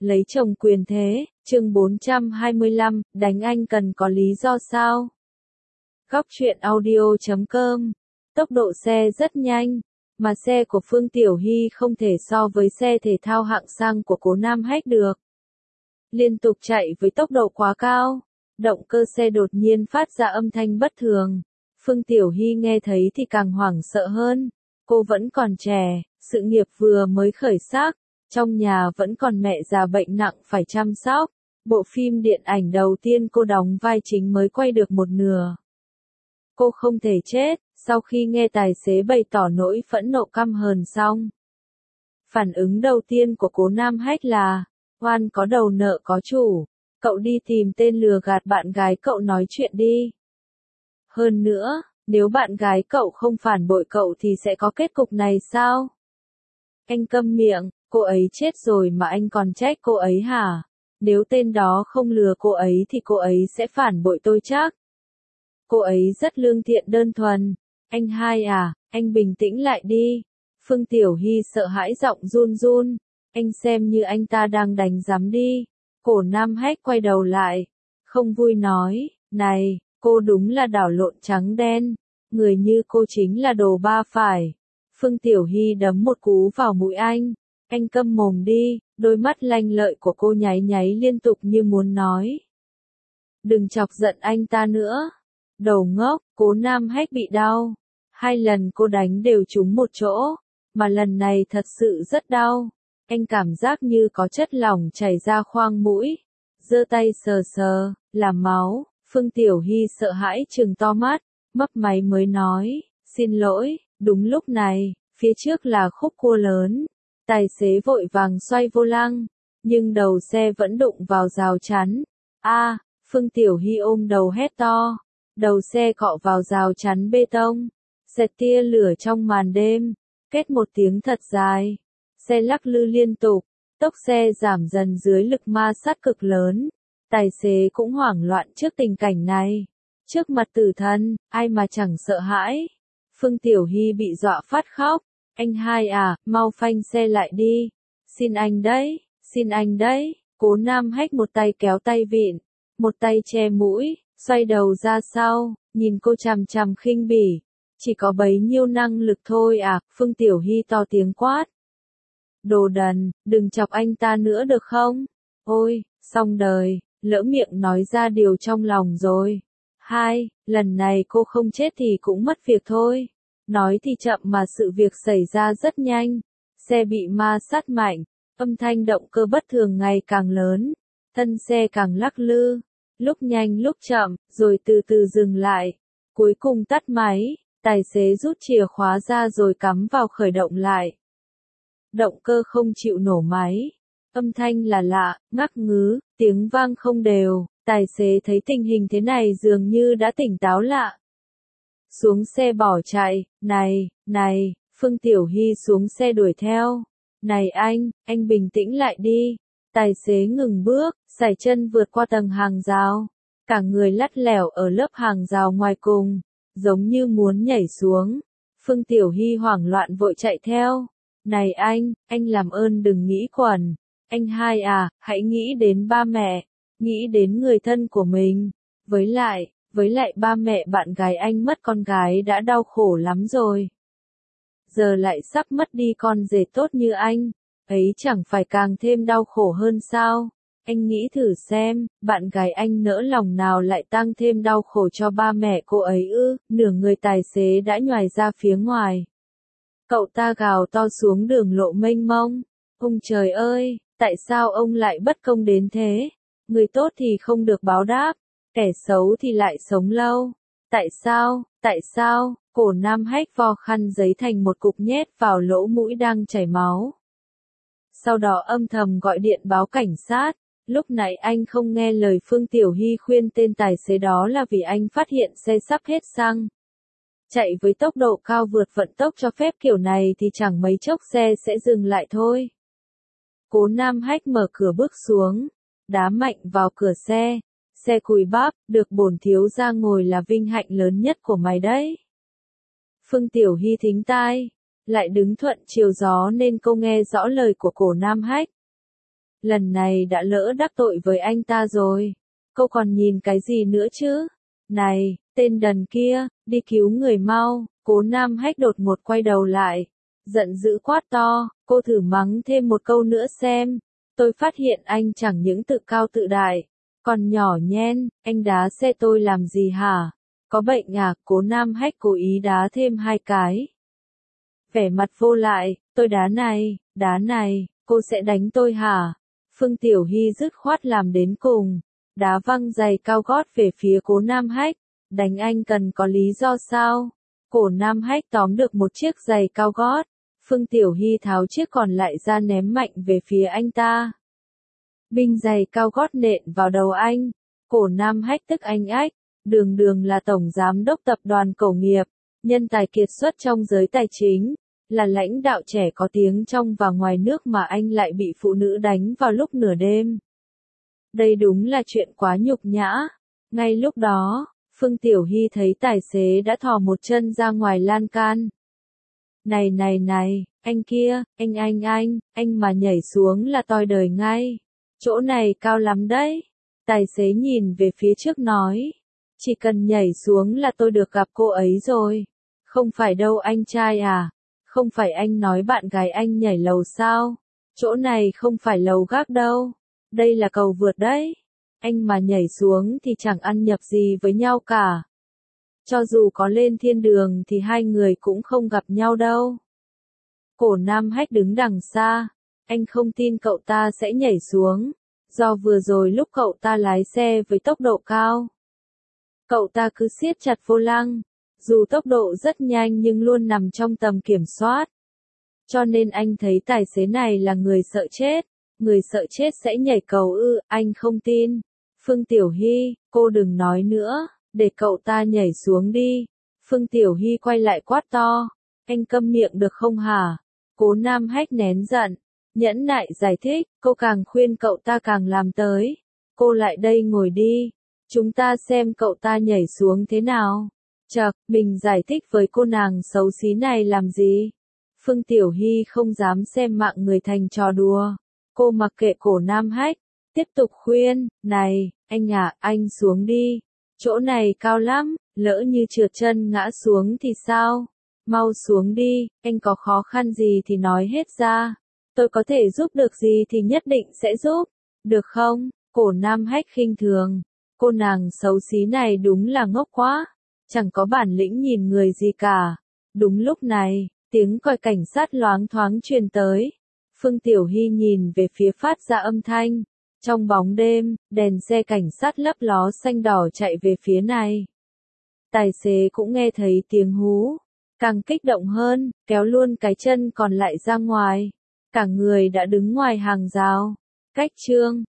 Lấy chồng quyền thế, chương 425, đánh anh cần có lý do sao? Góc truyện audio.com. Tốc độ xe rất nhanh, mà xe của Phương Tiểu Hy không thể so với xe thể thao hạng sang của Cố Nam Hách được. Liên tục chạy với tốc độ quá cao, động cơ xe đột nhiên phát ra âm thanh bất thường. Phương Tiểu Hy nghe thấy thì càng hoảng sợ hơn. Cô vẫn còn trẻ, sự nghiệp vừa mới khởi sắc, trong nhà vẫn còn mẹ già bệnh nặng phải chăm sóc. Bộ phim điện ảnh đầu tiên cô đóng vai chính mới quay được một nửa. Cô không thể chết. Sau khi nghe tài xế bày tỏ nỗi phẫn nộ căm hờn xong, phản ứng đầu tiên của Cố Nam Hách là, oan có đầu nợ có chủ, cậu đi tìm tên lừa gạt bạn gái cậu nói chuyện đi. Hơn nữa, nếu bạn gái cậu không phản bội cậu thì sẽ có kết cục này sao? Anh câm miệng, cô ấy chết rồi mà anh còn trách cô ấy hả? Nếu tên đó không lừa cô ấy thì cô ấy sẽ phản bội tôi chắc. Cô ấy rất lương thiện đơn thuần. Anh hai à, anh bình tĩnh lại đi. Phương Tiểu Hy sợ hãi giọng run run. Anh xem như anh ta đang đánh giám đi. Cố Nam Hách quay đầu lại. Không vui nói, này, cô đúng là đảo lộn trắng đen. Người như cô chính là đồ ba phải. Phương Tiểu Hy đấm một cú vào mũi anh. Anh câm mồm đi, đôi mắt lanh lợi của cô nháy nháy liên tục như muốn nói. Đừng chọc giận anh ta nữa. Đầu ngốc, Cố Nam Hách bị đau. 2 lần cô đánh đều trúng một chỗ, mà lần này thật sự rất đau. Anh cảm giác như có chất lỏng chảy ra khoang mũi. Giơ tay sờ sờ, là máu. Phương Tiểu Hy sợ hãi trừng to mắt, mấp máy mới nói, xin lỗi. Đúng lúc này, phía trước là khúc cua lớn. Tài xế vội vàng xoay vô lăng, nhưng đầu xe vẫn đụng vào rào chắn. Phương Tiểu Hy ôm đầu hét to. Đầu xe cọ vào rào chắn bê tông. Xẹt tia lửa trong màn đêm. Kết một tiếng thật dài. Xe lắc lư liên tục. Tốc xe giảm dần dưới lực ma sát cực lớn. Tài xế cũng hoảng loạn trước tình cảnh này. Trước mặt tử thần, ai mà chẳng sợ hãi. Phương Tiểu Hy bị dọa phát khóc. Anh hai à, mau phanh xe lại đi. Xin anh đấy, xin anh đấy. Cố Nam Hách một tay kéo tay vịn, một tay che mũi, xoay đầu ra sau, nhìn cô chằm chằm khinh bỉ. Chỉ có bấy nhiêu năng lực thôi à, Phương Tiểu Hy to tiếng quát. Đồ đần, đừng chọc anh ta nữa được không? Ôi, xong đời, lỡ miệng nói ra điều trong lòng rồi. Lần này cô không chết thì cũng mất việc thôi. Nói thì chậm mà sự việc xảy ra rất nhanh. Xe bị ma sát mạnh, âm thanh động cơ bất thường ngày càng lớn, thân xe càng lắc lư, lúc nhanh lúc chậm, rồi từ từ dừng lại. Cuối cùng tắt máy, tài xế rút chìa khóa ra rồi cắm vào khởi động lại. Động cơ không chịu nổ máy, âm thanh là lạ, ngắc ngứ, tiếng vang không đều. Tài xế thấy tình hình thế này dường như đã tỉnh táo lạ. Xuống xe bỏ chạy, này, Phương Tiểu Hy xuống xe đuổi theo. Này anh bình tĩnh lại đi. Tài xế ngừng bước, sải chân vượt qua tầng hàng rào. Cả người lắt lẻo ở lớp hàng rào ngoài cùng, giống như muốn nhảy xuống. Phương Tiểu Hy hoảng loạn vội chạy theo. Này anh làm ơn đừng nghĩ quẩn. Anh hai à, hãy nghĩ đến ba mẹ, nghĩ đến người thân của mình. Với lại ba mẹ bạn gái anh mất con gái đã đau khổ lắm rồi. Giờ lại sắp mất đi con rể tốt như anh, ấy chẳng phải càng thêm đau khổ hơn sao? Anh nghĩ thử xem, bạn gái anh nỡ lòng nào lại tăng thêm đau khổ cho ba mẹ cô ấy ư? Nửa người tài xế đã nhoài ra phía ngoài. Cậu ta gào to xuống đường lộ mênh mông. Ông trời ơi, tại sao ông lại bất công đến thế? Người tốt thì không được báo đáp, kẻ xấu thì lại sống lâu. Tại sao? Cố Nam Hách vo khăn giấy thành một cục nhét vào lỗ mũi đang chảy máu. Sau đó âm thầm gọi điện báo cảnh sát. Lúc nãy anh không nghe lời Phương Tiểu Hy khuyên tên tài xế đó là vì anh phát hiện xe sắp hết xăng. Chạy với tốc độ cao vượt vận tốc cho phép kiểu này thì chẳng mấy chốc xe sẽ dừng lại thôi. Cố Nam Hách mở cửa bước xuống, đá mạnh vào cửa xe. Xe cùi bắp, được bổn thiếu gia ngồi là vinh hạnh lớn nhất của mày đấy. Phương Tiểu Hy thính tai, lại đứng thuận chiều gió nên cô nghe rõ lời của Cố Nam Hách. lần này đã lỡ đắc tội với anh ta rồi. Cô còn nhìn cái gì nữa chứ? Này, tên đần kia, đi cứu người mau. Cố Nam Hách đột ngột quay đầu lại, giận dữ quát to, cô thử mắng thêm một câu nữa xem. Tôi phát hiện anh chẳng những tự cao tự đại, còn nhỏ nhen, anh đá xe tôi làm gì hả? Có bệnh à? Cố Nam Hách cố ý đá thêm 2 cái. Vẻ mặt vô lại, tôi đá này, cô sẽ đánh tôi hả? Phương Tiểu Hy dứt khoát làm đến cùng, đá văng giày cao gót về phía Cố Nam Hách, đánh anh cần có lý do sao? Cố Nam Hách tóm được một chiếc giày cao gót, Phương Tiểu Hy tháo chiếc còn lại ra ném mạnh về phía anh ta. Binh giày cao gót nện vào đầu anh, Cố Nam Hách tức anh ách, đường đường là tổng giám đốc tập đoàn Cổ Nghiệp, nhân tài kiệt xuất trong giới tài chính, là lãnh đạo trẻ có tiếng trong và ngoài nước mà anh lại bị phụ nữ đánh vào lúc nửa đêm. Đây đúng là chuyện quá nhục nhã. Ngay lúc đó, Phương Tiểu Hy thấy tài xế đã thò một chân ra ngoài lan can. Này, anh kia, anh mà nhảy xuống là toi đời ngay. Chỗ này cao lắm đấy. Tài xế nhìn về phía trước nói. Chỉ cần nhảy xuống là tôi được gặp cô ấy rồi. Không phải đâu anh trai à. Không phải anh nói bạn gái anh nhảy lầu sao? Chỗ này không phải lầu gác đâu. Đây là cầu vượt đấy. Anh mà nhảy xuống thì chẳng ăn nhập gì với nhau cả. Cho dù có lên thiên đường thì hai người cũng không gặp nhau đâu. Cố Nam Hách đứng đằng xa. Anh không tin cậu ta sẽ nhảy xuống. Do vừa rồi lúc cậu ta lái xe với tốc độ cao. Cậu ta cứ siết chặt vô lăng. Dù tốc độ rất nhanh nhưng luôn nằm trong tầm kiểm soát. Cho nên anh thấy tài xế này là người sợ chết. Người sợ chết sẽ nhảy cầu ư, anh không tin. Phương Tiểu Hy, cô đừng nói nữa, để cậu ta nhảy xuống đi. Phương Tiểu Hy quay lại quát to. Anh câm miệng được không hả? Cố Nam Hách nén giận, nhẫn nại giải thích, cô càng khuyên cậu ta càng làm tới. Cô lại đây ngồi đi, chúng ta xem cậu ta nhảy xuống thế nào. Chậc, mình giải thích với cô nàng xấu xí này làm gì? Phương Tiểu Hy không dám xem mạng người thành trò đùa. Cô mặc kệ Cố Nam Hách, tiếp tục khuyên, này, anh à, anh xuống đi. Chỗ này cao lắm, lỡ như trượt chân ngã xuống thì sao? Mau xuống đi, anh có khó khăn gì thì nói hết ra. Tôi có thể giúp được gì thì nhất định sẽ giúp. Được không? Cố Nam Hách khinh thường. Cô nàng xấu xí này đúng là ngốc quá. Chẳng có bản lĩnh nhìn người gì cả. Đúng lúc này, tiếng còi cảnh sát loáng thoáng truyền tới. Phương Tiểu Hy nhìn về phía phát ra âm thanh. Trong bóng đêm, đèn xe cảnh sát lấp ló xanh đỏ chạy về phía này. Tài xế cũng nghe thấy tiếng hú. Càng kích động hơn, kéo luôn cái chân còn lại ra ngoài. Cả người đã đứng ngoài hàng rào. Cách chương